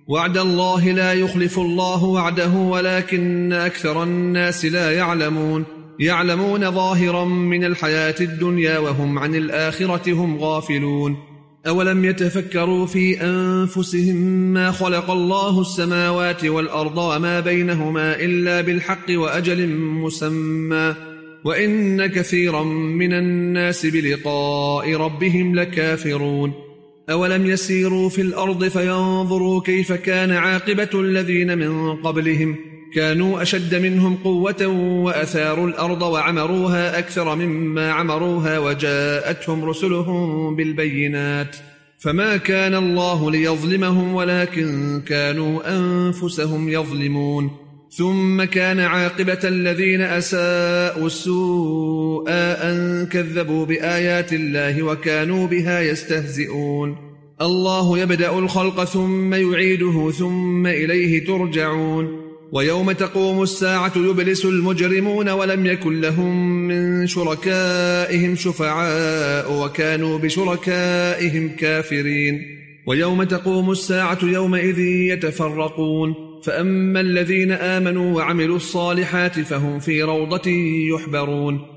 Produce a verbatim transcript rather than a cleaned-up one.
وعد الله لا يخلف الله وعده ولكن أكثر الناس لا يعلمون يعلمون ظاهرا من الحياة الدنيا وهم عن الآخرة هم غافلون. أولم يتفكروا في أنفسهم ما خلق الله السماوات والأرض وما بينهما إلا بالحق وأجل مسمى وإن كثيرا من الناس بلقاء ربهم لكافرون. أولم يسيروا في الأرض فينظروا كيف كان عاقبة الذين من قبلهم كانوا أشد منهم قوة وأثاروا الأرض وعمروها أكثر مما عمروها وجاءتهم رسلهم بالبينات فما كان الله ليظلمهم ولكن كانوا أنفسهم يظلمون. ثم كان عاقبة الذين أساءوا السوء أن كذبوا بآيات الله وكانوا بها يستهزئون. الله يبدأ الخلق ثم يعيده ثم إليه ترجعون. ويوم تقوم الساعة يبلس المجرمون ولم يكن لهم من شركائهم شفعاء وكانوا بشركائهم كافرين. ويوم تقوم الساعة يومئذ يتفرقون فأما الذين آمنوا وعملوا الصالحات فهم في روضة يحبرون